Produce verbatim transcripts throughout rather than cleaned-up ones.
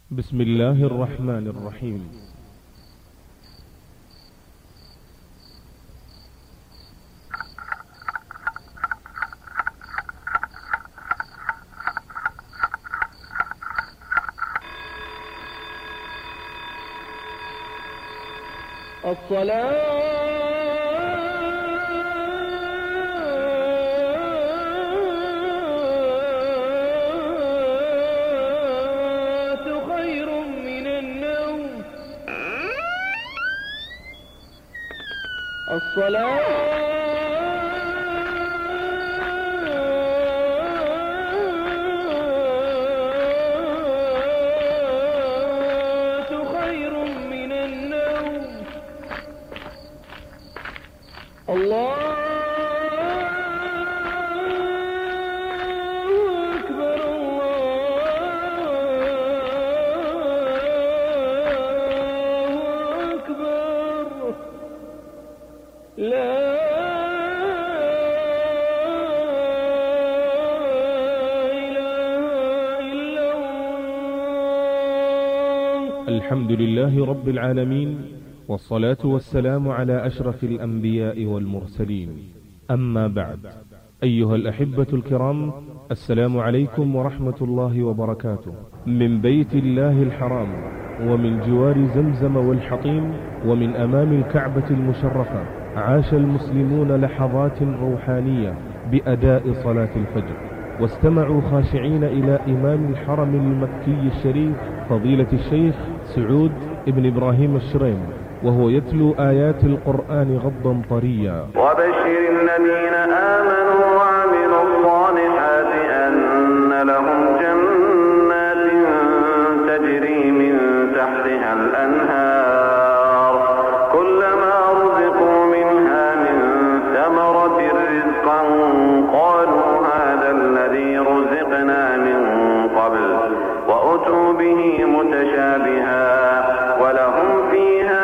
بسم الله الرحمن الرحيم. الصلاة خير من النوم. الصلاة الله أكبر الله أكبر لا إله إلا الله. الحمد لله رب العالمين، والصلاة والسلام على أشرف الأنبياء والمرسلين، أما بعد. أيها الأحبة الكرام، السلام عليكم ورحمة الله وبركاته. من بيت الله الحرام، ومن جوار زمزم والحطيم، ومن أمام الكعبة المشرفة، عاش المسلمون لحظات روحانية بأداء صلاة الفجر، واستمعوا خاشعين إلى إمام الحرم المكي الشريف فضيلة الشيخ سعود ابن إبراهيم الشريم، وهو يتلو آيات القرآن غضا طريا. وبشر الذين آمنوا وعملوا الصالحات أن لهم جنات تجري من تحتها الأنهار كلما رزقوا منها من ثمرة رزقا قالوا هذا الذي رزقنا من قبل وأتوا به متشابها ولهم فيها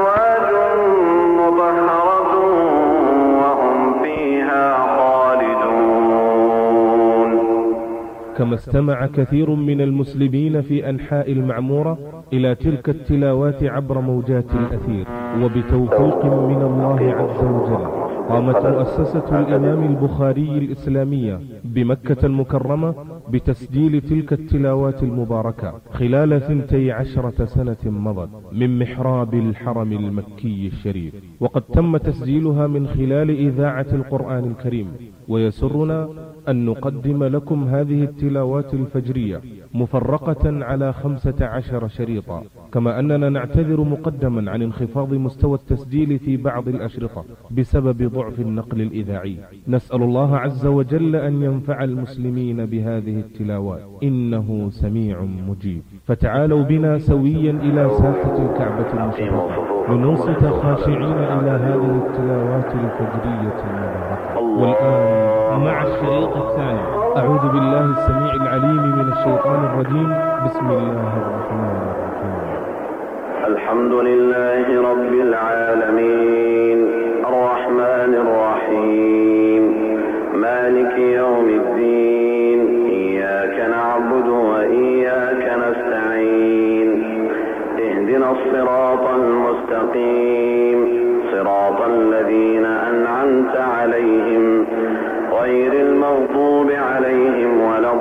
كما استمع كثير من المسلمين في أنحاء المعمورة إلى تلك التلاوات عبر موجات الأثير، وبتوفيق من الله عز وجل قامت مؤسسة الإمام البخاري الإسلامية بمكة المكرمة بتسجيل تلك التلاوات المباركة خلال ثنتي عشرة سنة مضت من محراب الحرم المكي الشريف، وقد تم تسجيلها من خلال إذاعة القرآن الكريم. ويسرنا أن نقدم لكم هذه التلاوات الفجرية مفرقة على خمسة عشر شريطا، كما أننا نعتذر مقدما عن انخفاض مستوى التسجيل في بعض الأشرطة بسبب ضعف النقل الإذاعي. نسأل الله عز وجل أن ينفع المسلمين بهذه التلاوات، إنه سميع مجيب. فتعالوا بنا سويا إلى ساحة الكعبة المشرفة لننصت خاشعين إلى هذه التلاوات الفجرية المباركة. والآن مع الشريط الثاني، أعوذ بالله السميع العليم من الشيطان الرجيم، بسم الله الرحمن الرحيم. الحمد لله رب العالمين الرحمن الرحيم مالك يوم الدين إياك نعبد وإياك نستعين اهدنا الصراط المستقيم صراط الذين أنعمت عليهم غير المغضوب عليهم ولا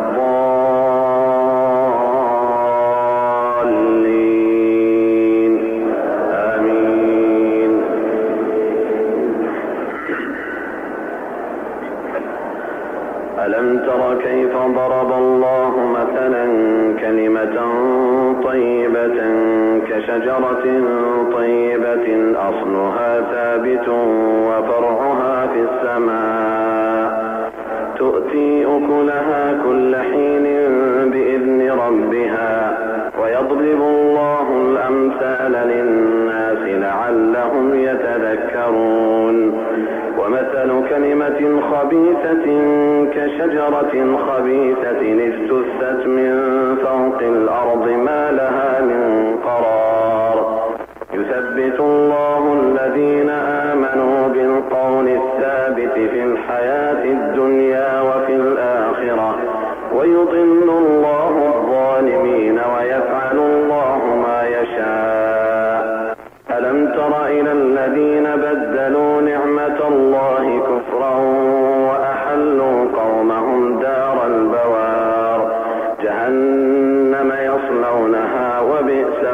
الضالين آمين. ألم تر كيف ضرب الله مثلا كلمة طيبة كشجرة طيبة أصلها ثابت وفرعها في السماء تؤتي أكلها كل حين بإذن ربها ويضرب الله الأمثال للناس لعلهم يتذكرون. ومثل كلمة خبيثة كشجرة خبيثة اجتثت من فوق الأرض ما لها من قرار يثبت الله الذين آمنوا بالقول الثابت في الحياة الدنيا وفي الآخرة ويضل الله الظالمين ويفعل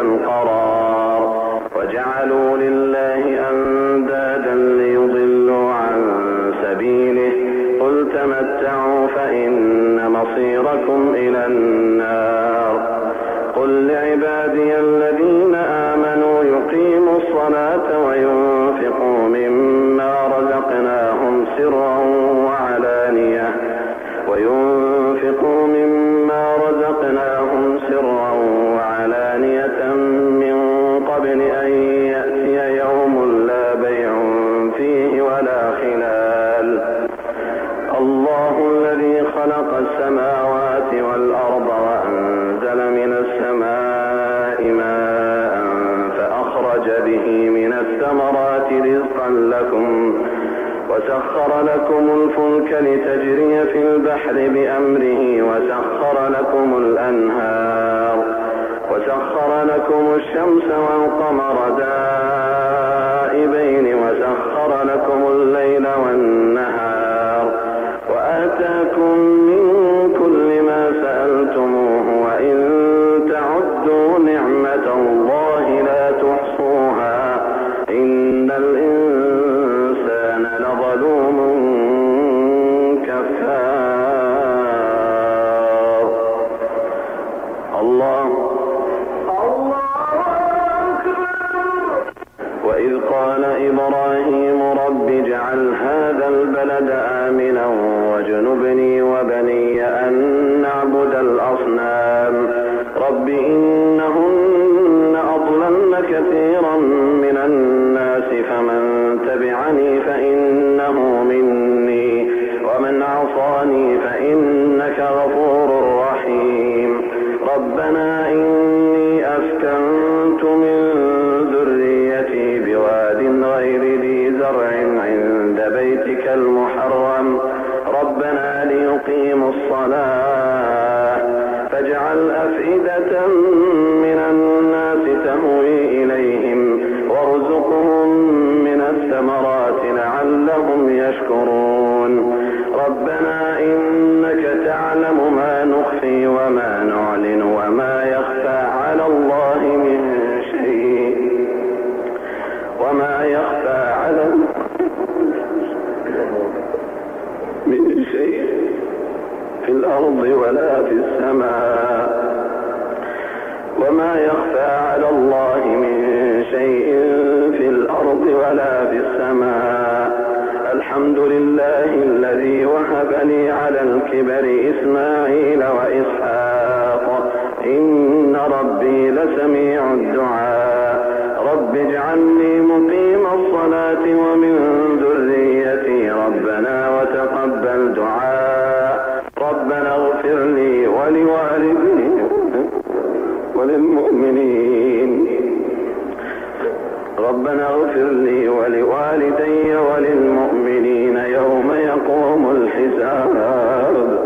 القرار وجعلوا لله أندادا ليضلوا عن سبيله قل تمتعوا فإن مصيركم إلى النار قل لعبادي الذين آمنوا يقيموا الصلاة وينفقوا مما رزقناهم سرا وعلانية وينفقوا مما رزقناهم سرا وعلانية من قبل أن يأتي يوم لا بيع فيه ولا خلال الله الذي خلق السماوات والأرض وأنزل من السماء ماء فأخرج به من الثمرات رزقا لكم وسخر لكم الفلك لتجري في البحر بأمره وسخر لكم الأنهار وسخر لكم الشمس والقمر دائبين وسخر لكم الليل والنهار وآتاكم من كل ما سألتموه وإن تعدوا نعمة الله لا تحصوها إن الإنسان لظلوم كفار. الله وإذ قال إبراهيم رب اجعل هذا البلد آمنا واجنبني وبني أن نعبد الأصنام رب إنهن أضللن كثيرا من الناس فمن تبعني فإنه مني ومن عصاني فإنك غفور رحيم ربنا إني أسكنت من ذريتي بواد غير ذي زرع عند بيتك المحرم ربنا ليقيموا الصلاة فاجعل أفئدة من الناس تهوي إليهم وارزقهم من الثمرات لعلهم يشكرون ربنا إنك تعلم ما نخفي وما نعلن وما يخفى على الله من شيء وما يخفى على من شيء في الأرض ولا في السماء وما يخفى على الله من شيء في الأرض ولا في السماء الحمد لله الذي وهب لي على الكبر إسماعيل وإسحاق إن ربي لسميع الدعاء رب اجعلني مقيم الصلاة ومن ذريتي ربنا وتقبل دعاء ربنا اغفر لي ولوالدي وللمؤمنين ربنا اغفر لي ولوالدي وللمؤمنين يوم يقوم الحساب.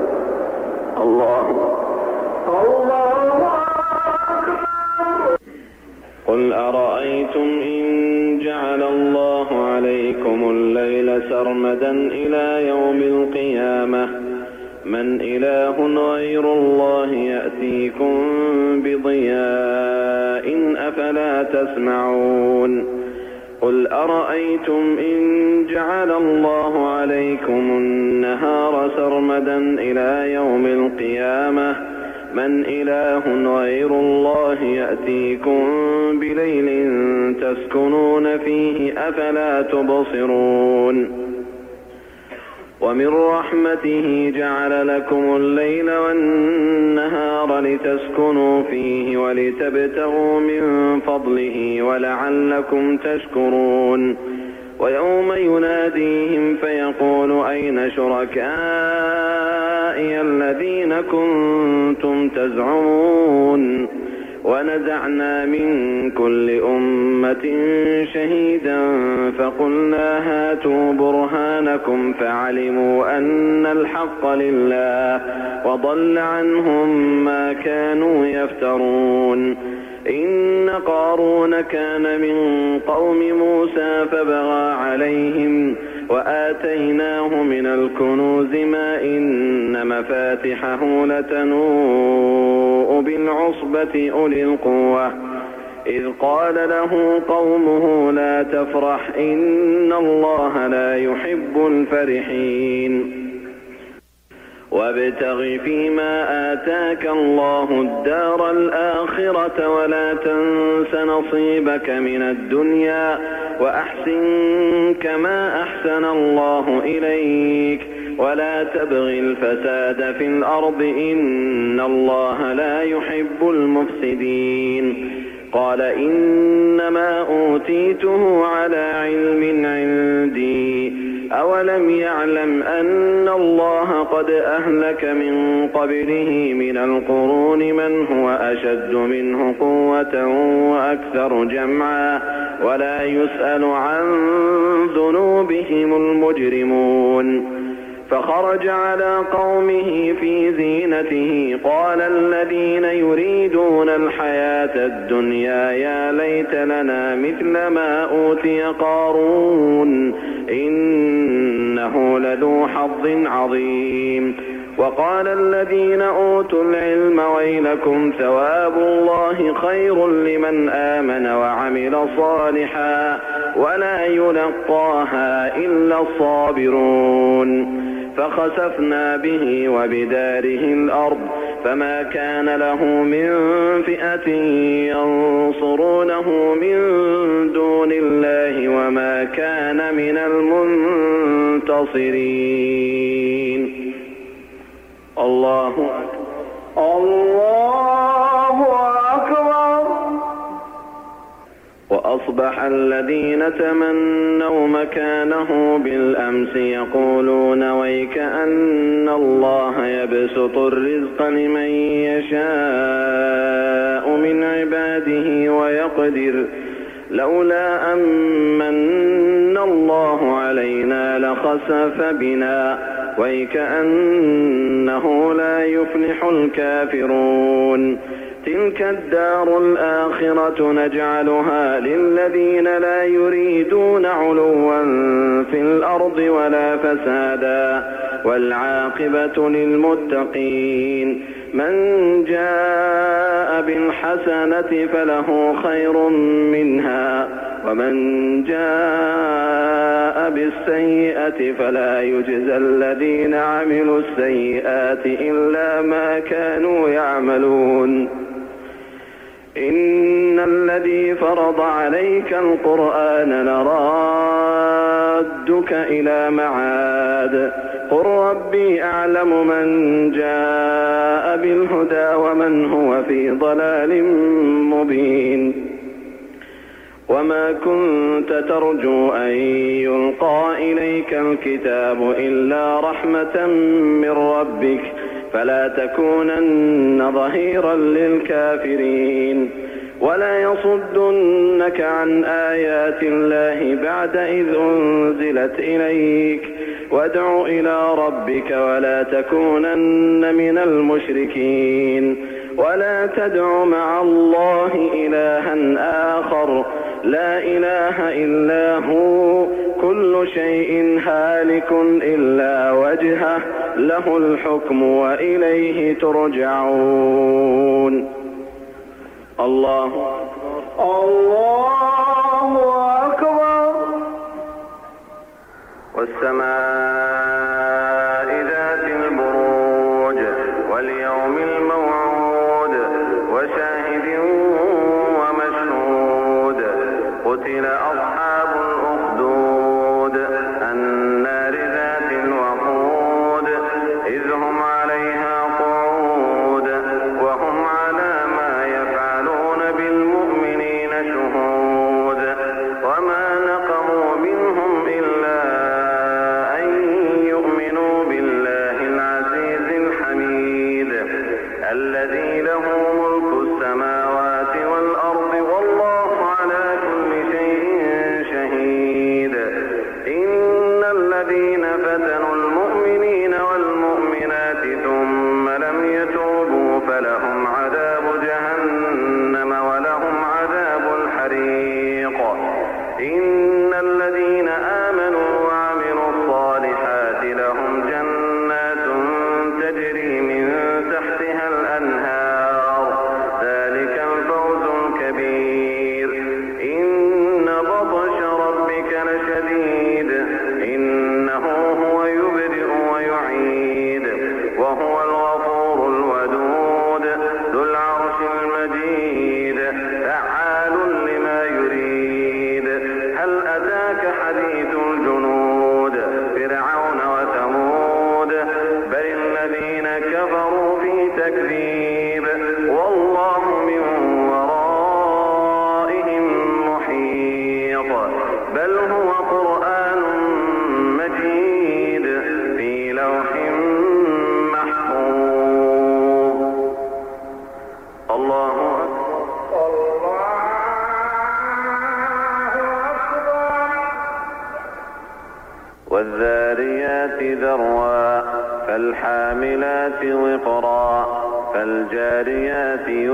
الله الله قل أرأيتم إن جعل الله عليكم الليل سرمدا إلى يوم القيامة من إله غير الله يأتيكم بضياء أفلا تسمعون قل أرأيتم إن جعل الله عليكم النهار سرمدا إلى يوم القيامة من إله غير الله يأتيكم بليل تسكنون فيه أفلا تبصرون ومن رحمته جعل لكم الليل والنهار لتسكنوا فيه ولتبتغوا من فضله ولعلكم تشكرون ويوم يناديهم فيقول أين شركائي الذين كنتم تزعمون ونزعنا من كل أمة شهيدا فقلنا هاتوا برهانكم فعلموا أن الحق لله وضل عنهم ما كانوا يفترون إن قارون كان من قوم موسى فبغى عليهم وآتيناه من الكنوز ما إن مفاتحه لتنوء بالعصبة أولي القوة إذ قال له قومه لا تفرح إن الله لا يحب الفرحين وابتغ فيما آتاك الله الدار الآخرة ولا تنس نصيبك من الدنيا وأحسن كما أحسن الله إليك ولا تبغ الفساد في الأرض إن الله لا يحب المفسدين قال إنما أوتيته على علم عندي أولم يعلم أن الله قد أهلك من قبله من القرون من هو أشد منه قوة وأكثر جمعا ولا يسأل عن ذنوبهم المجرمون فخرج على قومه في زينته قال الذين يريدون الحياة الدنيا يا ليت لنا مثل ما أوتي قارون إنه لذو حظ عظيم وقال الذين أوتوا العلم ويلكم ثواب الله خير لمن آمن وعمل صالحا ولا يلقاها إلا الصابرون فخسفنا به وبداره الأرض فما كان له من فئة ينصرونه من دون الله وما كان من المنتصرين الله الله أكبر. وأصبح الذين تمنوا مكانه بالأمس يقولون ويك أن الله يبسط الرزق لمن يشاء من عباده ويقدر لولا أمن الله علينا لخسف بنا ويكأنه لا يفلح الكافرون تلك الدار الآخرة نجعلها للذين لا يريدون علوا في الأرض ولا فسادا والعاقبة للمتقين من جاء بالحسنة فله خير منها ومن جاء بالسيئة فلا يجزى الذين عملوا السيئات إلا ما كانوا يعملون إن الذي فرض عليك القرآن لرادك إلى معاد قل ربي أعلم من جاء بالهدى ومن هو في ضلال مبين وما كنت ترجو أن يلقى إليك الكتاب إلا رحمة من ربك فلا تكونن ظهيرا للكافرين ولا يصدنك عن آيات الله بعد إذ أنزلت إليك وادع إلى ربك ولا تكونن من المشركين ولا تدع مع الله إلها آخر لا إله إلا هو كل شيء هالك إلا وجهه له الحكم وإليه ترجعون الله أكبر الله أكبر والسماء ذات البروج واليوم الموعود وشاهد ومشهود قتل أصحاب الأخدود النار ذات الوقود إذ هم عليها قعود وهم على ما يفعلون بالمؤمنين شهود وما نقموا منهم إلا أن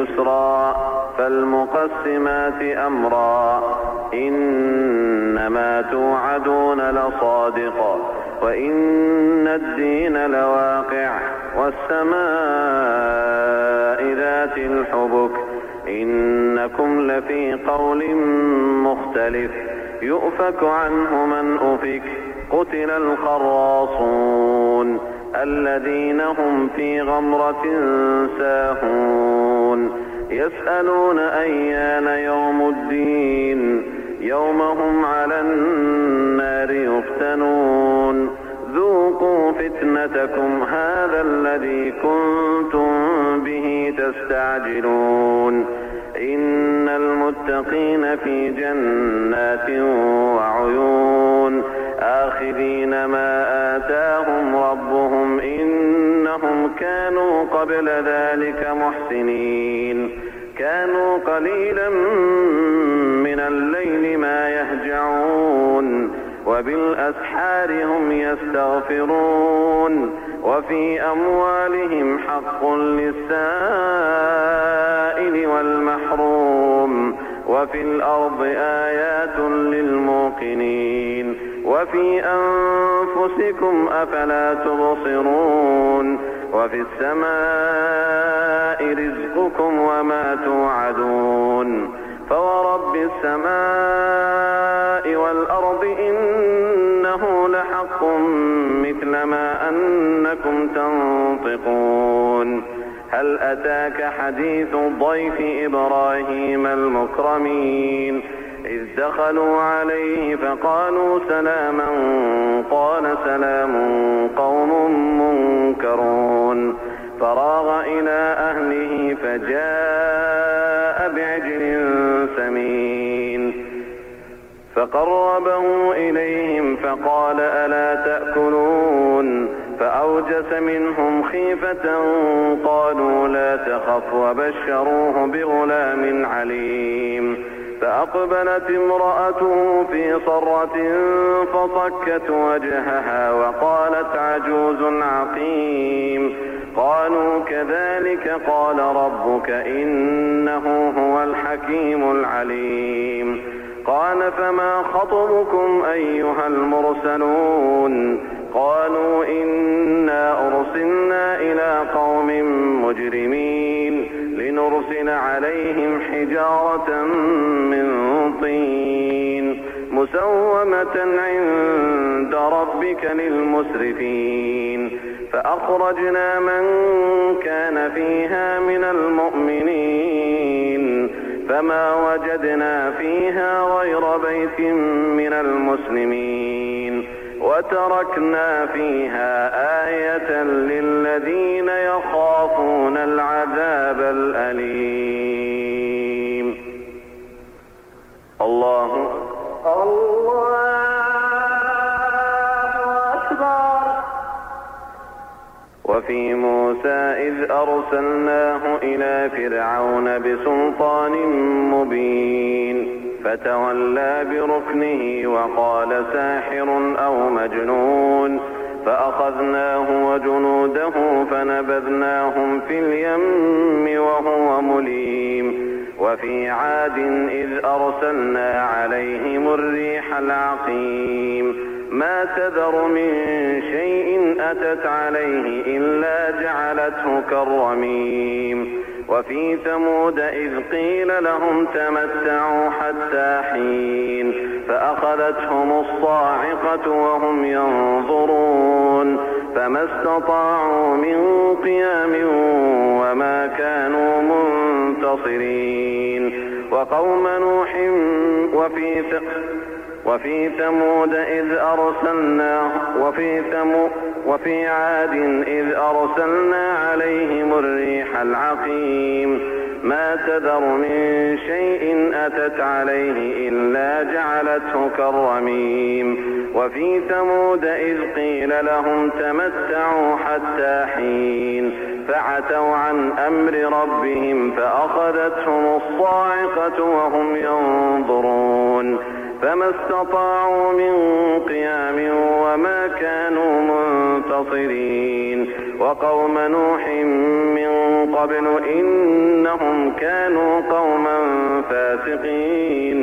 يسرا فالمقسمات أمرا إنما توعدون لصادق وإن الدين لواقع والسماء ذات الحبك إنكم لفي قول مختلف يؤفك عنه من أفك قتل الخراصون الذين هم في غمرة ساهون يسألون أيان يوم الدين يوم هم على النار يفتنون ذوقوا فتنتكم هذا الذي كنتم به تستعجلون إن المتقين في جنات وعيون آخذين ما آتاهم ربهم إنهم كانوا قبل ذلك محسنين كانوا قليلا من الليل ما يهجعون وبالأسحار هم يستغفرون وفي أموالهم حق للسائل والمحروم وفي الأرض آيات للموقنين وفي أنفسكم أفلا تبصرون وفي السماء رزقكم وما توعدون فورب السماء والأرض إنه لحق مثل ما أنكم تنطقون هل أتاك حديث ضيف إبراهيم المكرمين إذ دخلوا عليه فقالوا سلاما قال سلام قوم منكرون فراغ إلى أهله فجاء بعجل سمين فقربه إليهم فقال ألا تأكلون فأوجس منهم خيفة قالوا لا تخف وبشروه بغلام عليم فأقبلت امرأته في صرة فصكت وجهها وقالت عجوز عقيم قالوا كذلك قال ربك إنه هو الحكيم العليم قال فما خطبكم أيها المرسلون قالوا إنا أرسلنا إلى قوم مجرمين لنرسل عليهم حجارة من طين مسومة عند ربك للمسرفين فأخرجنا من كان فيها من المؤمنين فما وجدنا فيها غير بيت من المسلمين وتركنا فيها آية للذين يخافون العذاب الأليم. الله الله أكبر. وفي موسى إذ أرسلناه إلى فرعون بسلطان مبين فتولى بركنه وقال ساحر أو مجنون فأخذناه وجنوده فنبذناهم في اليم وهو مليم. وفي عاد إذ أرسلنا عليهم الريح العقيم ما تذر من شيء أتت عليه إلا جعلته كالرميم. وفي ثمود إذ قيل لهم تمتعوا حتى حين فأخذتهم الصاعقة وهم ينظرون فما استطاعوا من قيام وما كانوا منتصرين. وقوم نوح وفي وفي ثمود إذ أرسلنا وفي ثمود وفي عاد إذ أرسلنا عليهم الريح العقيم ما تذر من شيء أتت عليه إلا جعلته كالرميم. وفي ثمود إذ قيل لهم تمتعوا حتى حين فعتوا عن أمر ربهم فأخذتهم الصاعقة وهم ينظرون فما استطاعوا من قيام وما كانوا منتصرين. وقوم نوح من قبل إنهم كانوا قوما فاسقين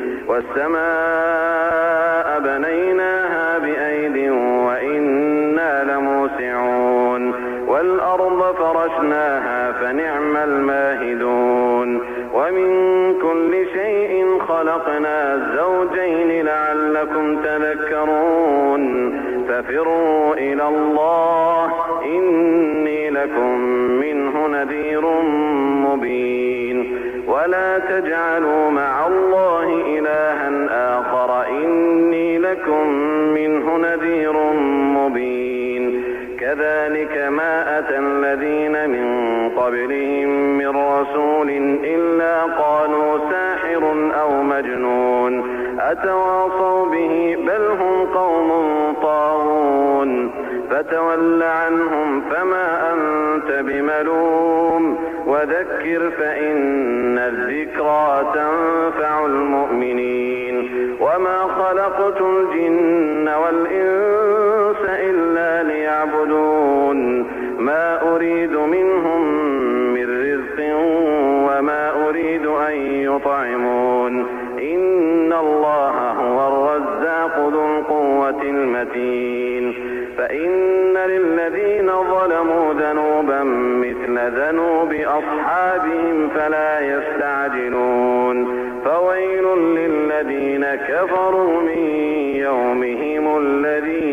والسماء بنيناها بأيد وإنا لموسعون والأرض فرشناها فنعم الماهدون ومن كل شيء خلقنا زوجين لعلكم تذكرون ففروا إلى الله إني لكم منه نذير مبين ولا تجعلوا مع الله إلها آخر إني لكم منه نذير مبين كذلك ما أتى الذين من قبلهم من رسول إلا قالوا ساحر أو مجنون أتواصوا به بل هم قوم طاغون فتول عنهم فما أنت بملوم وذكر فإن الذكرى تنفع المؤمنين وما خلقت الجن والإنس إلا ليعبدون ما أريد منهم من رزق وما أريد أن يطعمون إن الله هو الرزاق ذو القوة المتين فإن للذين ظلموا ذنوبا مثل ذنوب أصحابهم فلا يستعجلون فويل للذين كفروا من يومهم الذي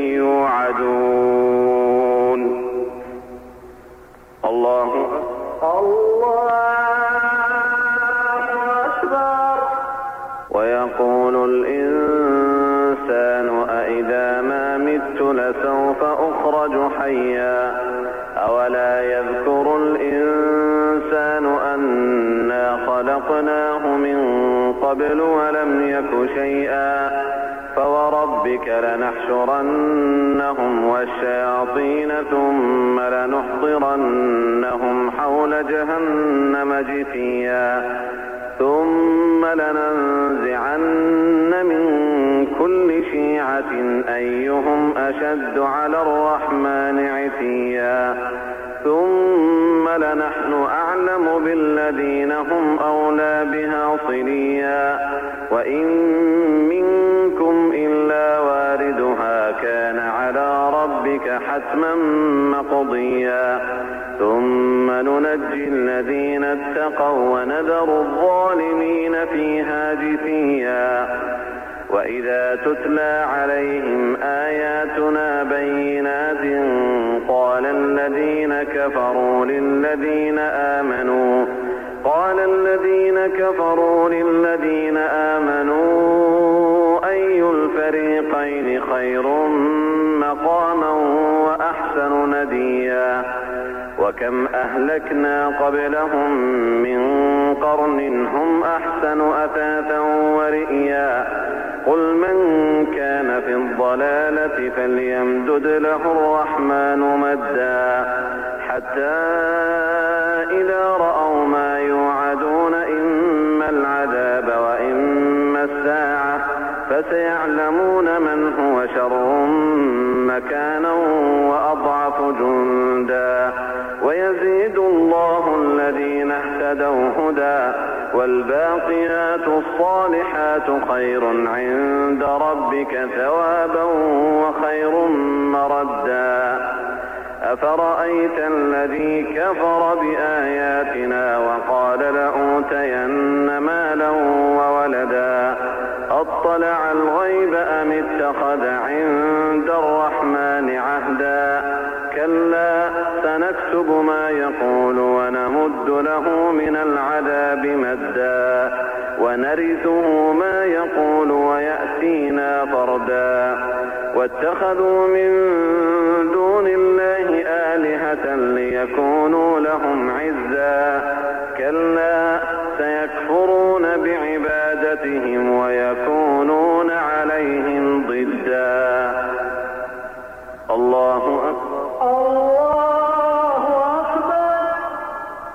يوعدون. الله الله أكبر. ويقول الإنسان أإذا ما مت لسوف أخرج حيا أولا يذكر الإنسان أنا خلقناه من قبل ولم يك شيئا فوربك لنحشرنهم والشياطين ثم لنحضرنهم حول جهنم جثيا ثم لننزعن من كل شيعة أيهم أشد على الرحمن عتيا ثم لنحن أعلم بالذين هم أولى بها صليا وإن منكم إلا واردها كان على ربك حتما مقضيا ثم ننجي الذين اتقوا ونذر الظالمين فيها جثيا وإذا تتلى عليهم آياتنا بينات قال الذين كفروا للذين آمنوا قال الذين كفروا للذين آمنوا أي الفريقين خير مقاما وأحسن نديا وكم أهلكنا قبلهم من قرن هم أحسن أثاثا ورئيا قل من كان في الضلالة فليمدد له الرحمن مدا حتى إذا رأوا ما يوعدون إما العذاب وإما الساعة فسيعلمون من هو شر مكانا وأضعف جندا ويزيد الله الذين اهتدوا هدى والباقيات الصالحات خير عند ربك ثوابا وخير مردا أفرأيت الذي كفر بآياتنا وقال لأوتين مالا وولدا أطلع الغيب أم اتخذ عند الرحمن عهدا كلا سنكتب ما يقول ونمد له من العذاب مدا ونرثه ما يقول ويأتينا فردا واتخذوا من دون الله آلهة ليكونوا لهم عزا كلا سيكفرون بعبادتهم ويكونون عليهم ضدا. الله أكبر. الله أكبر.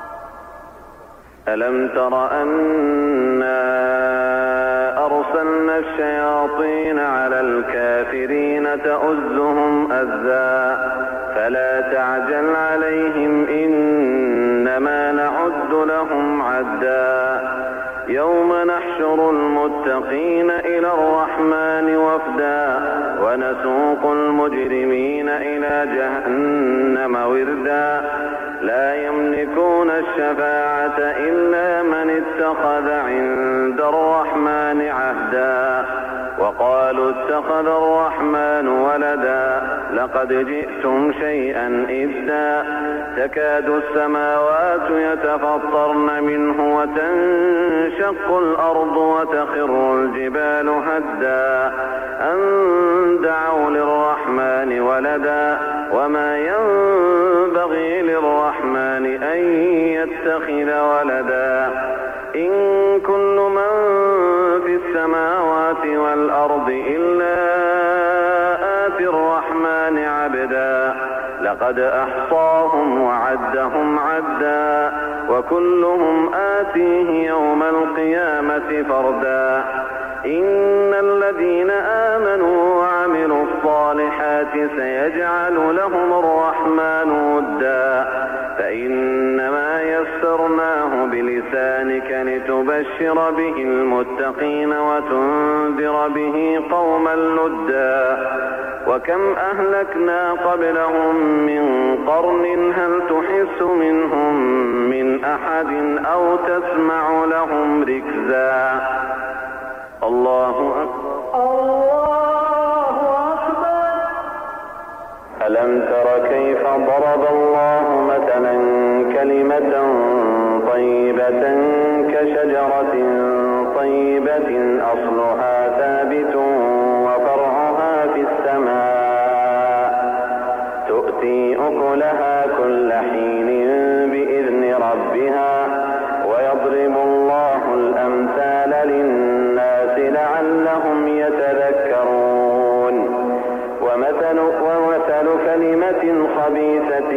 ألم تر أنا أرسلنا الشياطين على الكافرين تؤزهم أزا فلا تعجل عليهم إنما نعد لهم عدا يوم نحشر المتقين إلى الرحمن وفدا ونسوق المجرمين إلى جهنم وردا لا يملكون الشفاعة إلا من اتخذ عند الرحمن عهدا وقالوا اتخذ الرحمن ولدا لقد جئتم شيئا إدا تكاد السماوات يتفطرن منه وتنشق الأرض وتخر الجبال هدا أن دعوا للرحمن ولدا وما ينبغي للرحمن أن يتخذ ولدا إن كل من في السماوات والأرض إلا آتي الرحمن عبدا لقد أحصاهم وعدهم عدا وكلهم آتيه يوم القيامة فردا إن الذين آمنوا وعملوا الصالحات سيجعل لهم الرحمن ودا فإنما يسرناه بلسانك لتبشر به المتقين وتنذر به قوما لدا وكم أهلكنا قبلهم من قرن هل تحس منهم من أحد أو تسمع لهم ركزا الله أكبر الله أكبر ألم تر كيف ضرب الله مثلا كلمة طيبة كشجرة طيبة أصلها ثابت وفرعها في السماء تؤتي أكلها كل حين بإذن ربها ويضرب الله الأمثال للناس لعلهم يتذكرون ومثل, ومثل كلمة خبيثة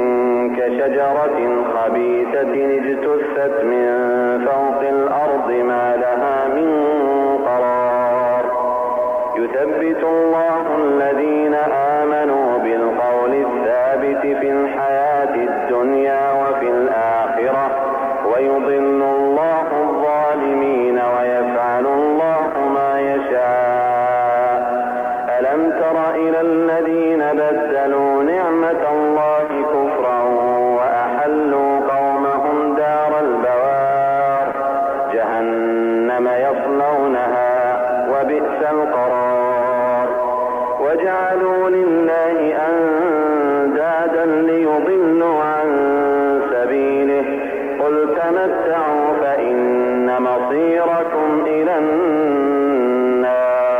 كشجرة خبيثة اجتثت من فوق الأرض ما لها من قرار يثبت الله الذين آمنوا بالقول الثابت في الحياة الدنيا وفي الآخرة ويضل الله الظالمين ويفعل الله ما يشاء ألم تر إلى الذين بدلوا نعمة الله كفرا وأحلوا قومهم دار البوار جهنم يصلونها وبئس القرار وجعلوا لله أندادا ليضلوا عن سبيله قل تمتعوا فإن مصيركم إلى النار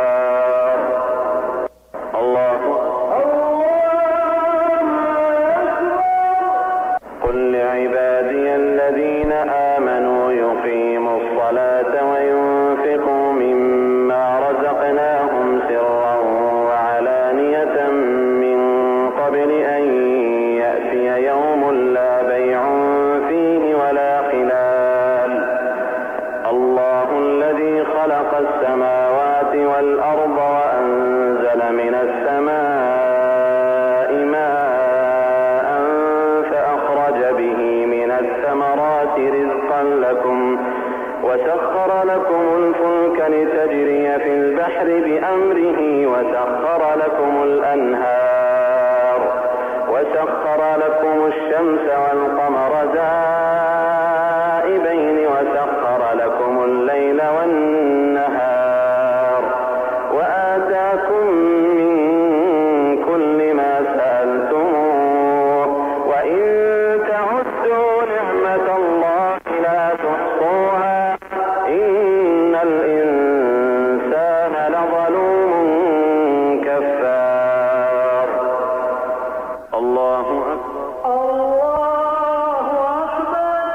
الله قل لعبادي الذين آمنوا يقيموا الصلاة وينفقوا مما رزقناهم سرا وعلانية من قبل أن يأتي يوم لا بيع فيه ولا خلال الله الذي خلق السماوات والأرض وأنزل من السماء ماء فأخرج به من الثمرات رزقا لكم وسخر لكم الفلك لتجري في البحر بأمره وسخر لكم الأنهار وسخر لكم الشمس والقمر دائبين وسخر لكم الليل والنهار وآتاكم من كل ما سألتموه وإن تعدوا نعمة الله لا تحصوها إن الإنسان لظلوم كفار الله أكبر الله أكبر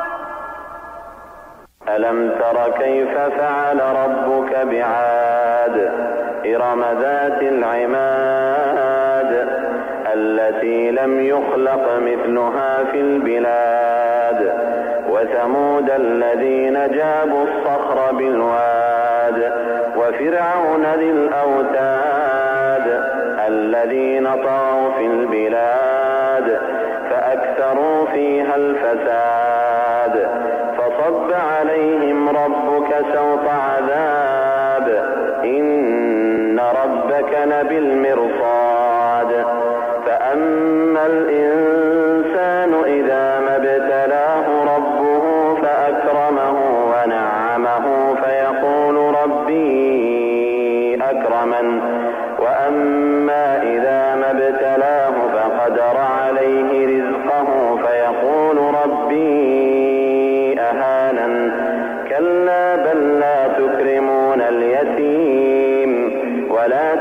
ألم تر كيف فعل ربك بعاد إرم ذات العماد التي لم يخلق مثلها في البلاد وثمود الذين جابوا الصخر بالواد وفرعون ذي الأوتاد الذين طغوا في البلاد فأكثروا فيها الفساد فصب عليهم ربك سوط عذاب إن ربك لبالمرصاد فأما الإنسان إذا ما ابتلاه ربه فأكرمه ونعمه فيقول ربي أكرمن وأما إذا ما ابتلاه فقدر عليه رزقه فيقول ربي أهانن كلا بل لا تكرمون اليتيم ولا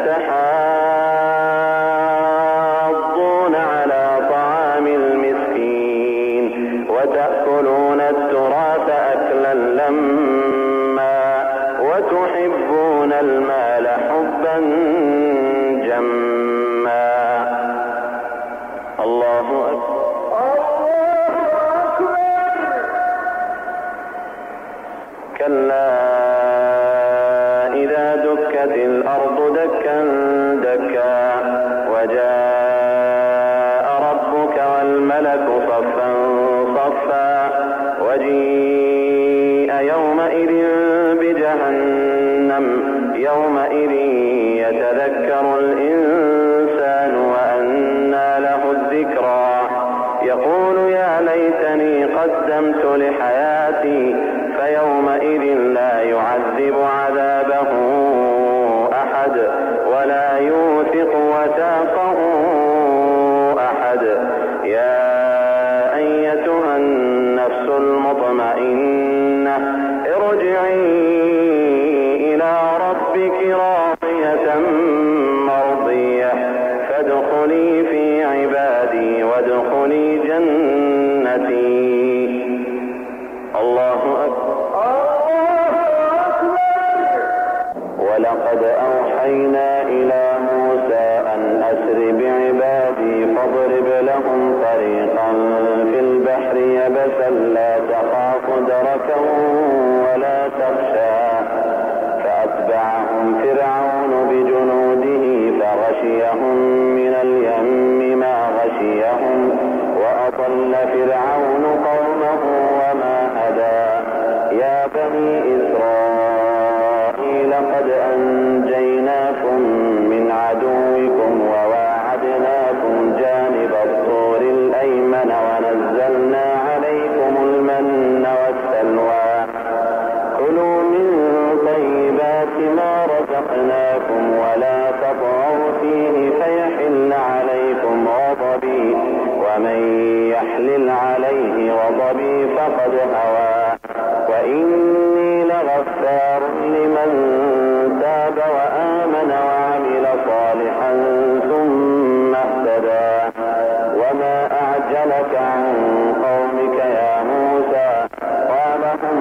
تحاضون على طعام المسكين وتأكلون التراث أكلا لما وتحبون المال حبا جما. الله أكبر. كلا إذا دكت الأرض دكا دكا وجاء ربك والملك صفا صفا وجيء يومئذ بجهنم يومئذ يتذكر الإنسان وأنى له الذكرى يقول يا ليتني قدمت لحياتي فيومئذ لا يعذب عذابه أحد ولا يوثق وثاقه أحد. يا أيتها النفس المطمئنة ارجعي إلى ربك راضية مرضية فادخلي في عبادي وادخلي جنتي. الله أكبر. ولقد أوحينا إلى موسى أن أسر بعبادي فاضرب لهم طريقا في البحر يبسا لا تخاف دركا ولا تخشى فأتبعهم فرعون بجنوده فغشيهم من اليم ما غشيهم وأضل فرعون قومه وما هدى. يا بني إسرائيل قد أنجيناكم من عدوكم وواعدناكم جانب الطور الأيمن ونزلنا عليكم المن والسلوى كلوا من طيبات ما رزقناكم ولا تطغوا فيه فيحل عليكم غضبي ومن يحلل عليه غضبي فقد هوى وإني لغفار لمن تاب وآمن وعمل صالحا ثم اهتدى. وما أعجلك عن قومك يا موسى قال هم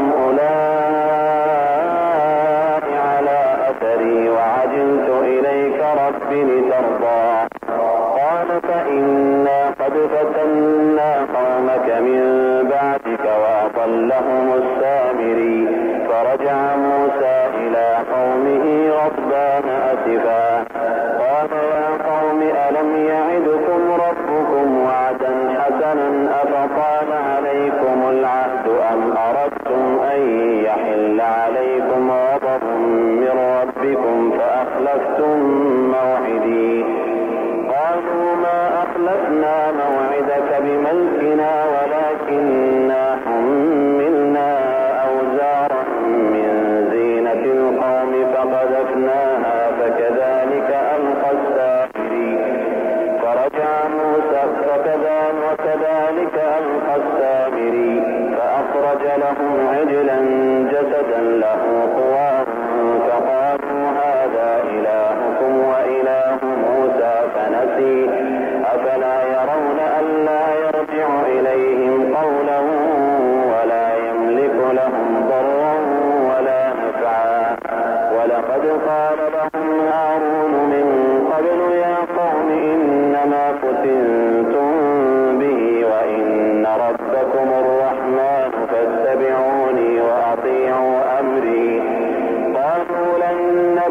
أولئك على أثري وعجلت إليك رب لترضى. قال فإنا قد فتنا قومك من بعدك وأضلهم السامري فرجع موسى إلى قومه غضبان أسفا قال يا قوم ألم يعدكم ربكم وعدا حسنا أفطال عليكم العهد أم أردتم أن يحل عليكم غضب من ربكم فأخلفتم موعدي. قالوا ما أخلفنا موعدك بملكنا ولكننا حملنا أوزارا من زينة القوم فقذفناها فكذلك ألقى السامري فرجع موسى وكذلك ألقى السامري فأخرج لهم عجلا جسدا له خوار فقالوا هذا إلهكم وإله موسى فنسي أفلا يرون ألا يرجع إليهم قولا ولا يملك لهم ضرا ولا نفعا. ولقد قال لهم هارون من قبل يا قوم إنما فتنتم به وإن ربكم الرحمن فاتبعوني وأطيعوا أمري. قالوا لن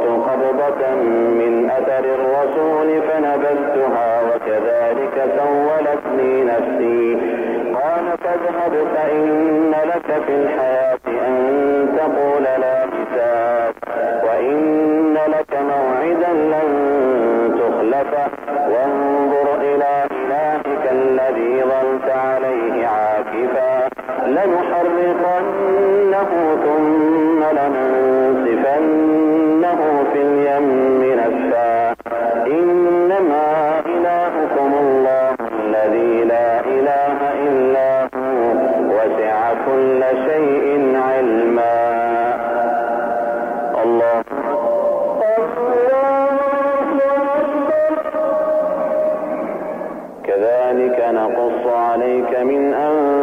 فقبضت قبضة من أثر الرسول فنبذتها وكذلك سولت لي نفسي. قال فاذهب فإن لك في الحياة أن تقول لا مساس وإن لك موعدا لن تخلفه وانظر إلى إلهك الذي ظلت عليه عاكفا لنحرقنه ثم لننسفنه في اليم نسفا إنما إلهكم الله الذي لا إله إلا هو وسع كل شيء علما. الله كذلك نقص عليك من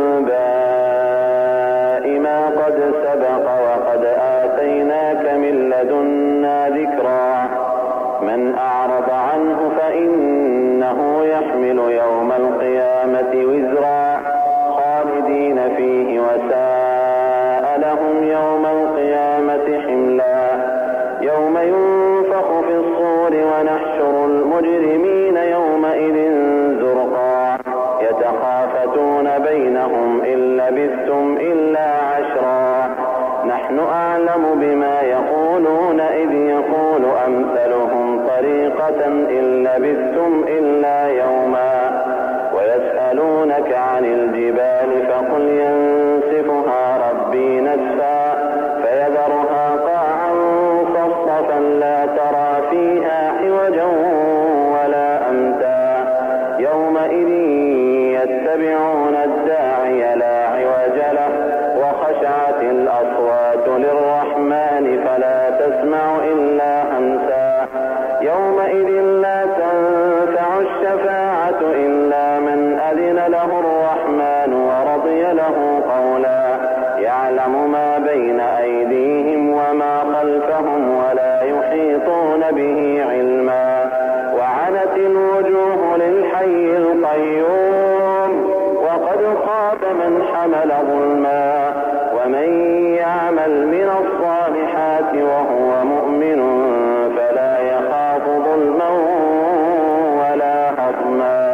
أنباء ما قد سبق وقد آتيناك من لدنا ذكرا. من أعرض عنه فإنه يحمل يوم القيامة وزرا خالدين فيه وساء لهم يوم القيامة حملا. يوم ينفخ في الصور ونحشر المجرمين يومئذ زرقا يتخافتون بينهم إن لبثتم إلا عشرا نحن أعلم بما يقولون إذ يقول أمثلهم طريقة إن لبثتم إلا يوما. ويسألونك عن الجبال فقل ينسفها ربي نسفا فيذرها قاعا صفصفا لا ترى فيها عوجا ولا أمتا. يومئذ يتبعون الداعي لا عوج له وخشعت الأصوات للرحمن فلا تسمع إلا همسا. يومئذ لا تنفع الشفاعة إلا من أذن له الرحمن ورضي له قولا. يعلم ما بين أيديهم وما خلفهم ولا يحيطون به علما. وعنت الوجوه للحي القيوم وقد خاب من حمل ظلما. ومن يعمل من الصالحات وهو مؤمن فلا يخاف ظلما ولا هضما.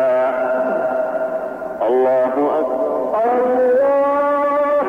الله أكبر. الله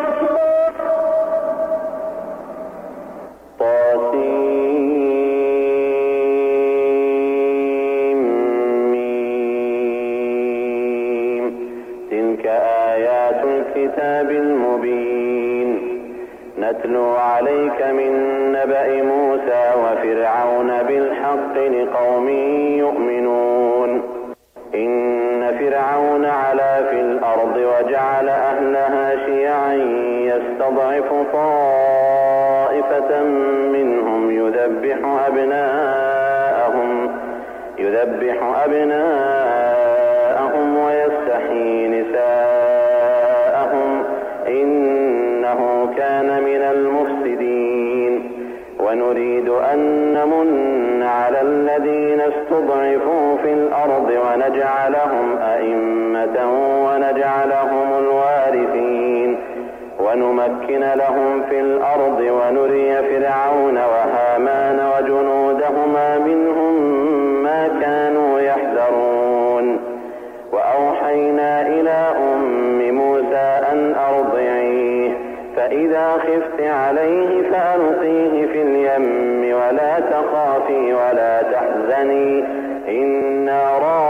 طاسيم. تلك آيات الكتاب المبين نتلو عليك من نبأ موسى وفرعون بالحق لقوم يؤمنون. إن فرعون علا في الأرض وجعل أهلها شيعا يستضعف طائفة منهم يذبح أبناءهم يذبح أبناءهم ويستحيي نساءهم إنه كان من المفسدين. ونريد أن نمن على الذين استضعفوا في الأرض ونجعلهم أئمة ونجعلهم الوارثين ونمكن لهم في الأرض ونري فرعون وهامان وجنودهما منهم ما كانوا يحذرون. وأوحينا إلى أم موسى أن أرضعيه فإذا خفت عليه فألقيه في اليم ولا تخافي ولا تحزني إنا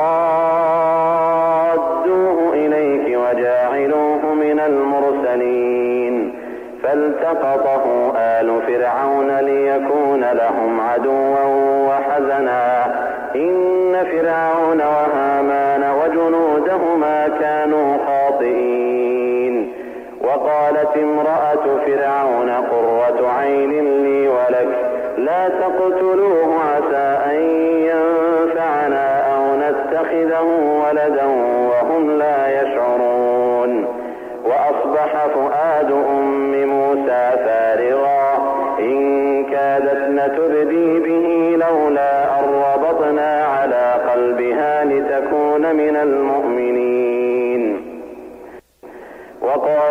رادوه إليك وجاعلوه من المرسلين. فالتقطه آل فرعون ليكون لهم عدوا وحزنا إن فرعون وهامان وجنودهما كانوا خاطئين. وقالت امرأة فرعون قرة عين لي ولك لا تقتلوه عسى أن ينفعنا أو نتخذه ولدا وهم لا يشعرون. وأصبح فؤاد أم موسى فارغا إن كادت لتبدي به لولا أن ربطنا على قلبها لتكون من المؤمنين. وقال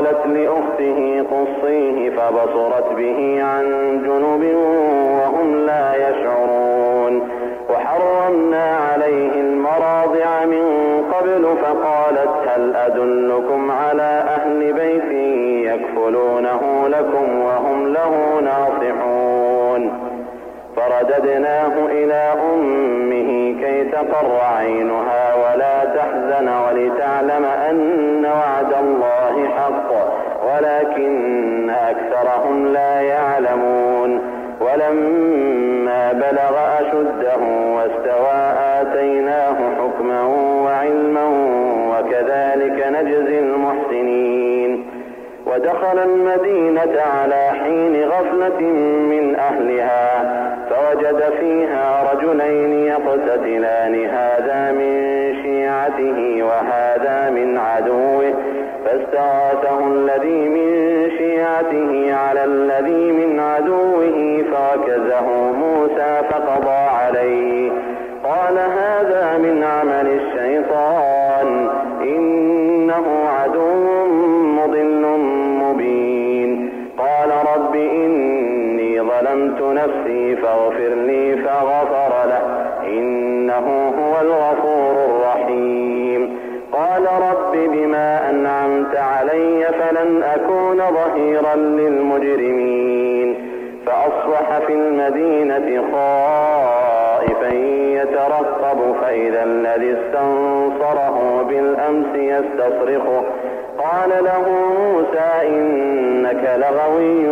فقالت لأخته قصيه فبصرت به عن جنب وهم لا يشعرون. وحرمنا عليه المراضع من قبل فقالت هل أدلكم على أهل بيت يكفلونه لكم وهم له ناصحون. فرددناه إلى أمه كي تقر عينها ولا تحزن ولتعلم أن وعد الله حق ولكن أكثرهم لا يعلمون. ولما بلغ أشده واستوى آتيناه حكما وعلما وكذلك نجزي المحسنين. ودخل المدينة على حين غفلة من أهلها فوجد فيها رجلين يقتتلان هذا من شيعته وهذا من عدوه فاستغاثه الذي من شيعته على الذي من عدوه فوكزه موسى فقضى عليه. قال هذا من عمل الشيطان إنه عدو مضل مبين. قال رب إني ظلمت نفسي فاغفر لي فغفر له إنه هو الغفور الرحيم. قال رب بما أنعمت علي فلن أكون ظهيرا للمجرمين. فأصبح في المدينة خائفا يترقب فإذا الذي استنصره بالأمس يستصرخه قال له موسى إنك لغوي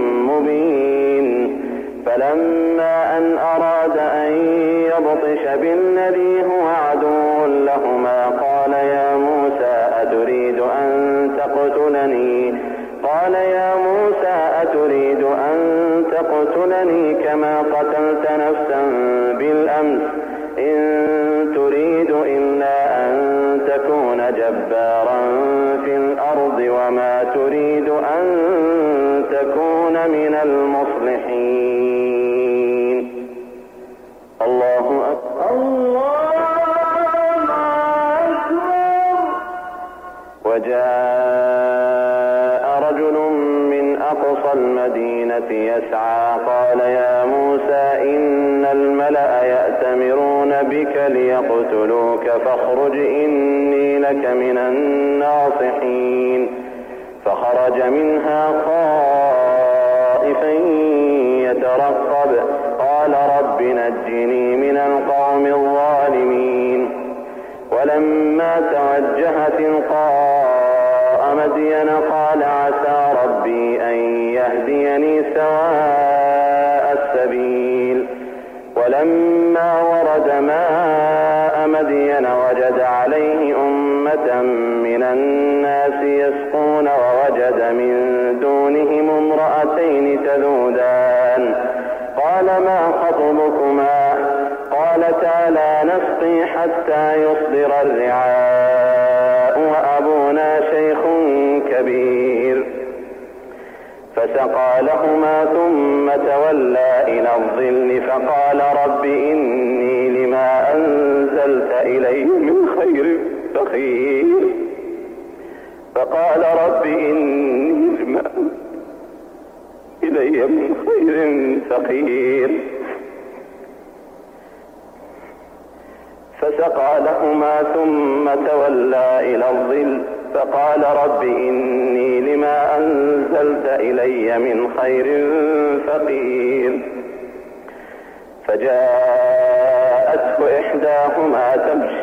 مبين. فلما أن أراد أن يبطش بالذي هو عدو لهما قال يا موسى أتريد أن تقتلني قال يا موسى أتريد أن تقتلني كما قتلت نفسا بالأمس إن تريد إلا أن تكون جبارا في الأرض وما تريد أن تكون من المصلحين. الله أكبر الله أكبر. وجاء رجل من أقصى المدينة يسعى قال يا موسى إن الملأ يأتمرون بك ليقتلوك فاخرج إني لك من الناصحين. فخرج منها خائفا يترقب قال رب نجني من القوم الظالمين. ولما توجه تلقاء مدين قال عسى ربي أن يهديني سواء السبيل. ولما ورد ماء مدين وجد عليه أمة من الناس يسقون ووجد من دونهم امرأتين تذودان قال ما خطبكما قالتا لا نسقي حتى يصدر الرعاء وأبونا شيخ كبير. فسقى لهما ثم تولى إلى الظل فقال رب إني لما أنزلت إلي من خير فقير. فقال رب إني لما إلي من خير فقير. فسقى لهما ثم تولى إلى الظل فقال رب إني لما أنزلت إلي من خير فقير. فجاءته إحداهما تمشي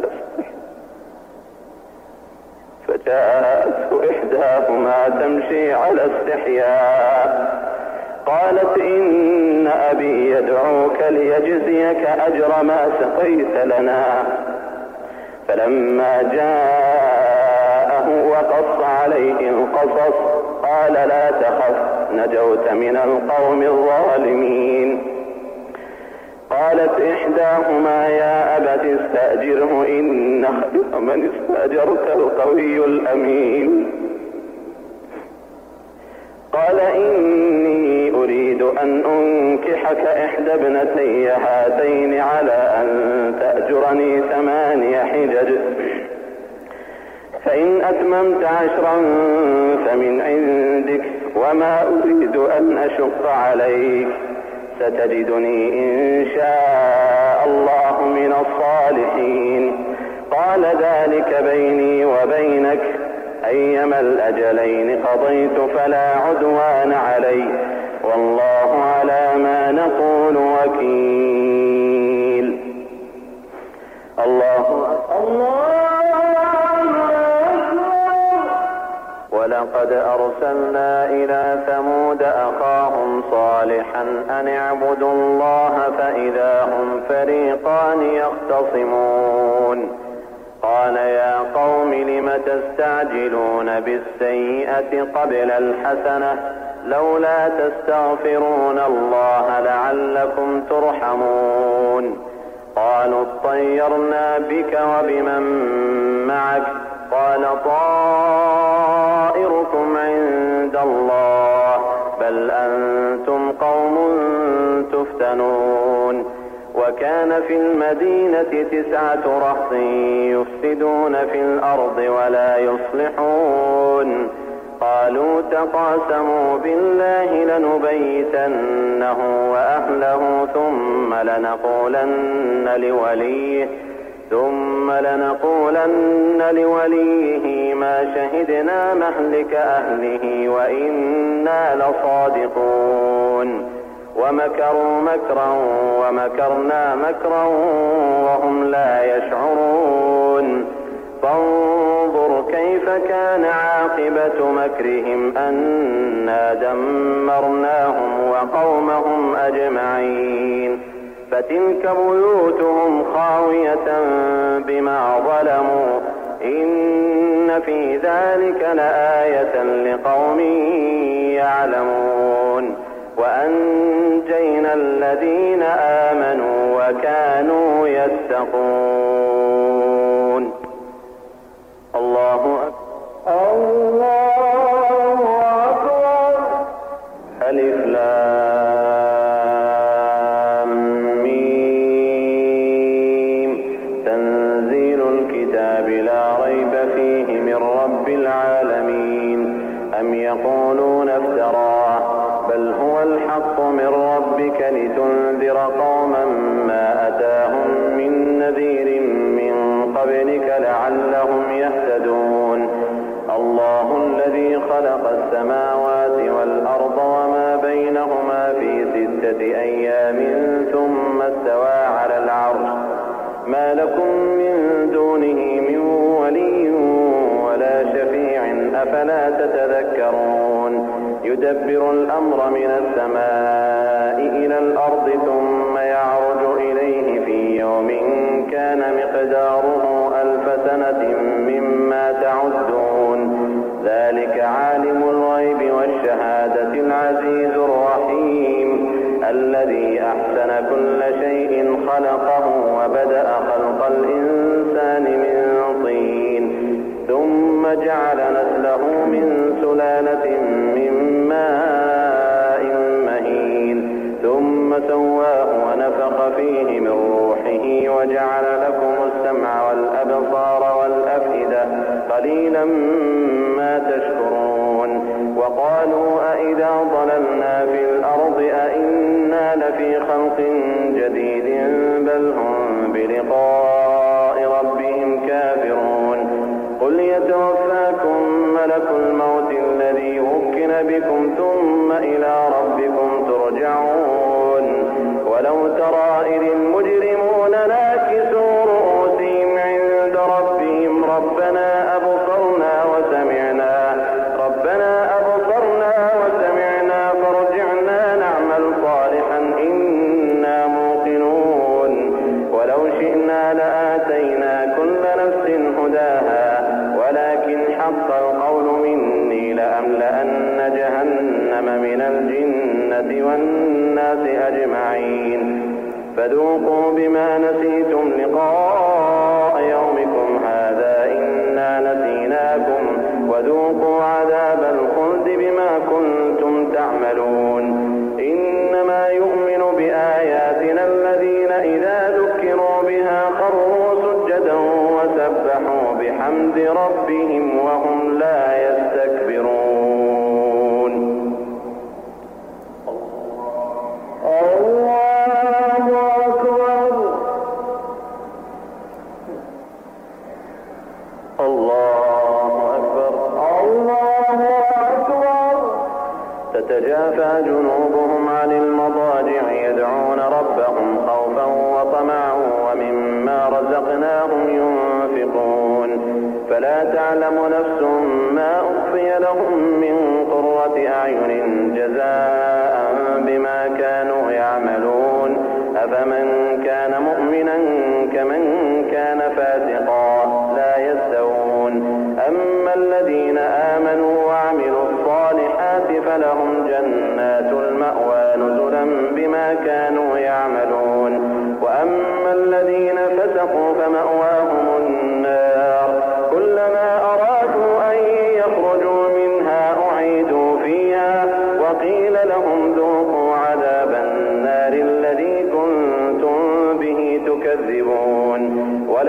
فجاءته إحداهما تمشي على استحياء قالت إن أبي يدعوك ليجزيك أجر ما سقيت لنا. فلما جاءه وقص عليه القصص قال لا تخف نجوت من القوم الظالمين. قالت إحداهما يا أبت استأجره إن خير من استأجرت القوي الأمين. قال إني أريد أن أنكحك إحدى ابنتي هاتين على أن تأجرني ثماني حجج فإن أتممت عشرا من عندك وما أريد أن أشق عليك ستجدني إن شاء الله من الصالحين. قال ذلك بيني وبينك أيما الأجلين قضيت فلا عدوان علي والله على ما نقول وكيل. الله الله ولقد أرسلنا إلى ثمود أخاهم صالحا أن اعبدوا الله فإذا هم فريقان يختصمون. قال يا قوم لم تستعجلون بالسيئة قبل الحسنة لولا تستغفرون الله لعلكم ترحمون. قالوا اطيرنا بك وبمن معك قال طائركم عند الله بل أنتم قوم تفتنون. وكان في المدينة تسعة رهط يفسدون في الأرض ولا يصلحون. قالوا تقاسموا بالله لنبيتنه وأهله ثم لنقولن لوليه ثم لنقولن لوليه ما شهدنا مهلك أهله وإنا لصادقون. ومكروا مكرا ومكرنا مكرا وهم لا يشعرون. فانظر كيف كان عاقبة مكرهم أنا دمرناهم وقومهم أجمعين. فتلك بيوتهم خاوية بما ظلموا إن في ذلك لآية لقوم يعلمون. وأنجينا الذين آمنوا وكانوا يتقون. الله أكبر الله أكبر. ألف لام ميم تنزيل الكتاب لا ريب فيه من رب العالمين. أم يقولون افتراه بل هو الحق من ربك لتنذر قوما ما أتاهم من نذير من قبلك لعلهم يهتدون. الله الذي خلق السماوات والأرض وما بينهما في ستة أيام ثم استوى على العرش ما لكم من دونه من ولي ولا شفيع أفلا تتذكرون. يدبر الأمر من السماء إلى الأرض ثم يعرج إليه في يوم كان مقداره ألف سنة مما تعدون. ذلك عالم الغيب والشهادة العزيز الرحيم الذي أحسن كل شيء خلقه وبدأ خلق الإنسان من طين ثم جعل نسله من سلالة من ماء مهين ثم سواه ونفخ فيه من روحه وجعل لكم السمع والأبصار والأفئدة قليلا ما تشكرون. وقالوا أئذا ضللنا في الأرض أئنا لفي خلق جديد بل هم بلقاء ربهم كافرون. قل يتوفاكم ملك الموت الذي وكل بكم ثم إلى ربكم ترجعون. ولو ترى إذ المجرمون ناكسوا رؤوسهم عند ربهم ربنا أبصرنا وسمعنا ربنا أبصرنا وسمعنا فارجعنا نعمل صالحا إنا موقنون. ولو شئنا لآتينا كل نفس هداها ولكن حق القول مني لأملأن جهنم من الجنة والناس أجمعين. فذوقوا بما نسيتم لقاء يومكم هذا إنا نسيناكم وذوقوا عذاب الخلد بما كنتم تعملون. إنما يؤمن بآياتنا الذين إذا ذكروا بها خروا سجدا وسبحوا بحمد ربهم وهم لا يستكبرون. رزقناهم ينفقون فلا تعلم نفس ما أخفي لهم من قرة أعين جزاء بما كانوا يعملون أفمن كان مؤمنا كمن كان فاسقا لا يستوون أما الذين آمنوا وعملوا الصالحات فلهم جنات المأوى نزلا بما كانوا يعملون وأما الذين فسقوا فمأواهم النار كلما أرادوا أن يخرجوا منها أعيدوا فيها وقيل لهم ذوقوا عذاب النار الذي كنتم به تكذبون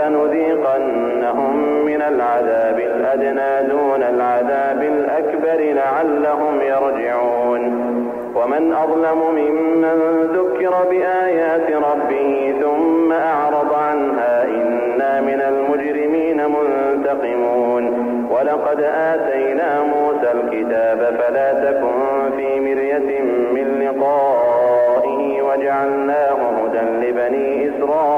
ولنذيقنهم من العذاب الأدنى دون العذاب الأكبر لعلهم يرجعون ومن أظلم ممن ذكر بآيات ربه ثم أعرض عنها إنا من المجرمين منتقمون ولقد آتينا موسى الكتاب فلا تكن في مرية من لقائه وجعلناه هدى لبني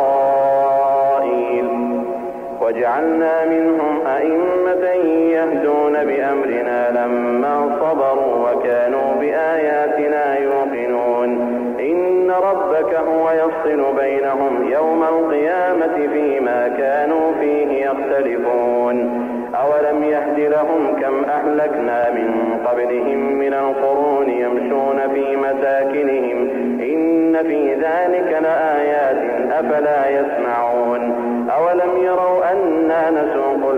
إسرائيل وجعلنا منهم أئمة يهدون بأمرنا لما صبروا وكانوا بآياتنا يوقنون إن ربك هو يفصل بينهم يوم القيامة فيما كانوا فيه يختلفون أولم يهد لهم كم أهلكنا من قبلهم من القرون يمشون في مساكنهم إن في ذلك لآيات أفلا يسمعون أولم يروا أنا نسوق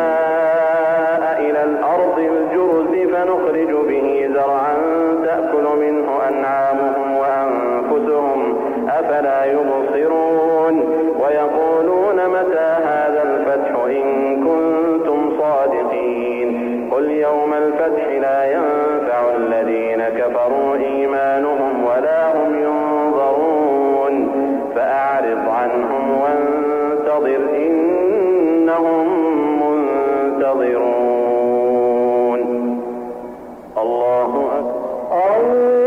الماء إلى الأرض الجرز فنخرج به زرعا تأكل منه أنعامهم وأنفسهم أفلا يبصرون ويقولون متى هذا الفتح إن كنتم صادقين قل يوم الفتح لا ينفع الذين كفروا إيمانهم ولا هم ينظرون فأعرض عنهم وانتظر إنهم منتظرون. الله أكبر.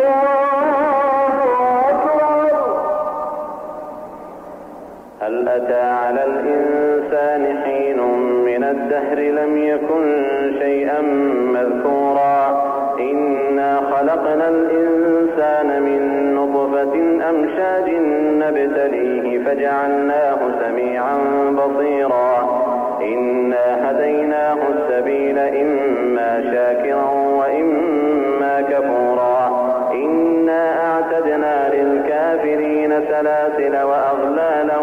هل أتى على الإنسان حين من الدهر لم يكن شيئا مذكورا إنا خلقنا الإنسان من نطفة أمشاج نبتليه فجعلناه سميعا بصيرا إنا هديناه السبيل إما شاكرا وإما كفورا إنا أعتدنا للكافرين سلاسل وأغلالا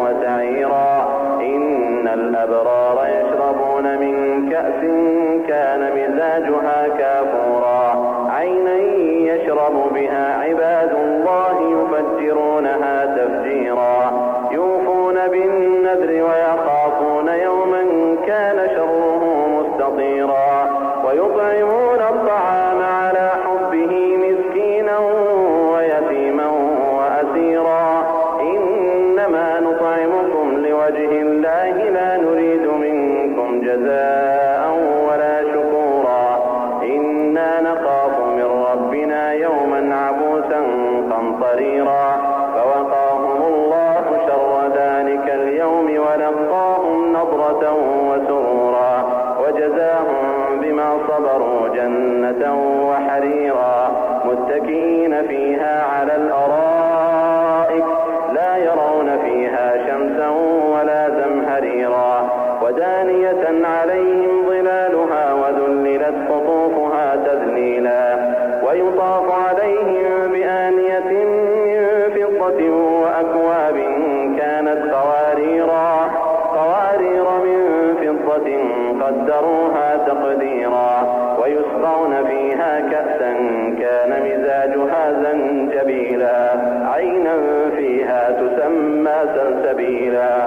وسعيرا إن الأبرار يشربون من كأس كان مزاجها كافورا عينا يشرب بها عباد الله يفجرونها تفجيرا يوفون بالنذر ويخافون يوما كان شره مستطيرا ويطعمون الطعام على حبه مسكينا ويتيما وأسيرا إنما نطعمكم لوجه الله لا نريد منكم جزاء ولا شكورا إنا نخاف من ربنا يوما عبوسا قمطريرا فوقاهم الله شر ذلك اليوم ولقاهم نضرة وسرورا وجزاهم بما صبروا جنة وحريرا متكئين فيها على الأرائك لا يرون فيها شمسا ولا زمهريرا ودانية عليهم ظلالها وذللت قطوفها تذليلا ويطاف عليهم بآنية من فضة وأكواب كانت قواريرا قوارير من فضة قدروها تقديرا ويسقون فيها كأسا كان مزاجها زنجبيلا عينا فيها تسمى سلسبيلا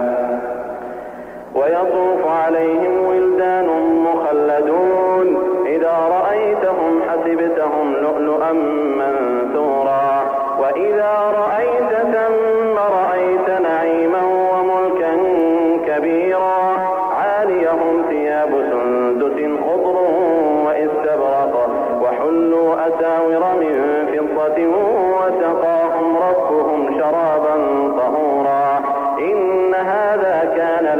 ويطوف عليهم ولدان مخلدون إذا رأيتهم حسبتهم لؤلؤا منثورا وإذا رأيت ثم رأيت نعيما وملكا كبيرا عاليهم ثياب سندس خضر واستبرق وحلوا أساور من فضة وسقاهم ربهم شرابا طهورا إن هذا كان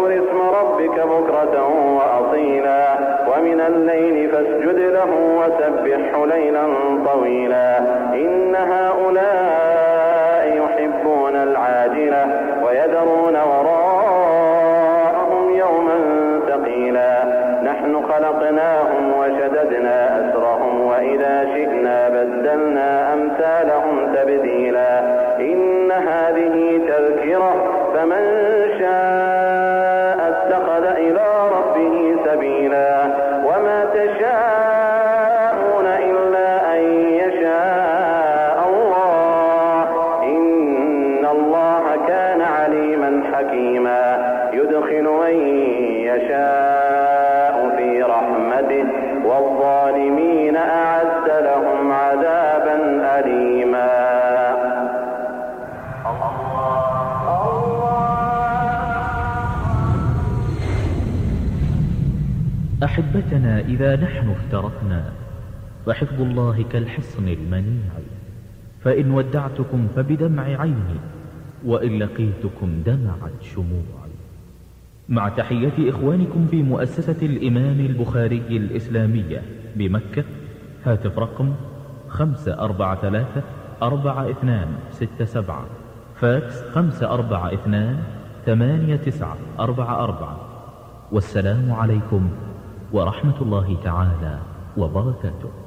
واذكر اسم ربك بكرة وأصيلا ومن الليل فاسجد له وسبحه ليلا طويلا إن هؤلاء يحبون العاجلة ويذرون وراءهم يوما ثقيلا نحن خلقناهم وشددنا أسرهم وإذا شئنا بدلنا أمثالهم تبديلا إن هذه تذكرة فمن شاء اتخذ إلى ربه سبيلا وما تشاءون إلا أن يشاء الله إن الله كان عليما حكيما يدخل من يشاء في رحمته والظالمين أعد لهم عذابا أليما. أحبتنا إذا نحن افترقنا فحفظ الله كالحصن المنيع فإن ودعتكم فبدمع عيني وإن لقيتكم دمعت شموعي. مع تحيات إخوانكم في مؤسسة الإمام البخاري الإسلامية بمكة. هاتف رقم خمسة أربعة ثلاثة أربعة اثنان ستة سبعة، فاكس خمسة أربعة اثنان ثمانية تسعة أربعة أربعة. والسلام عليكم ورحمة الله تعالى وبركاته.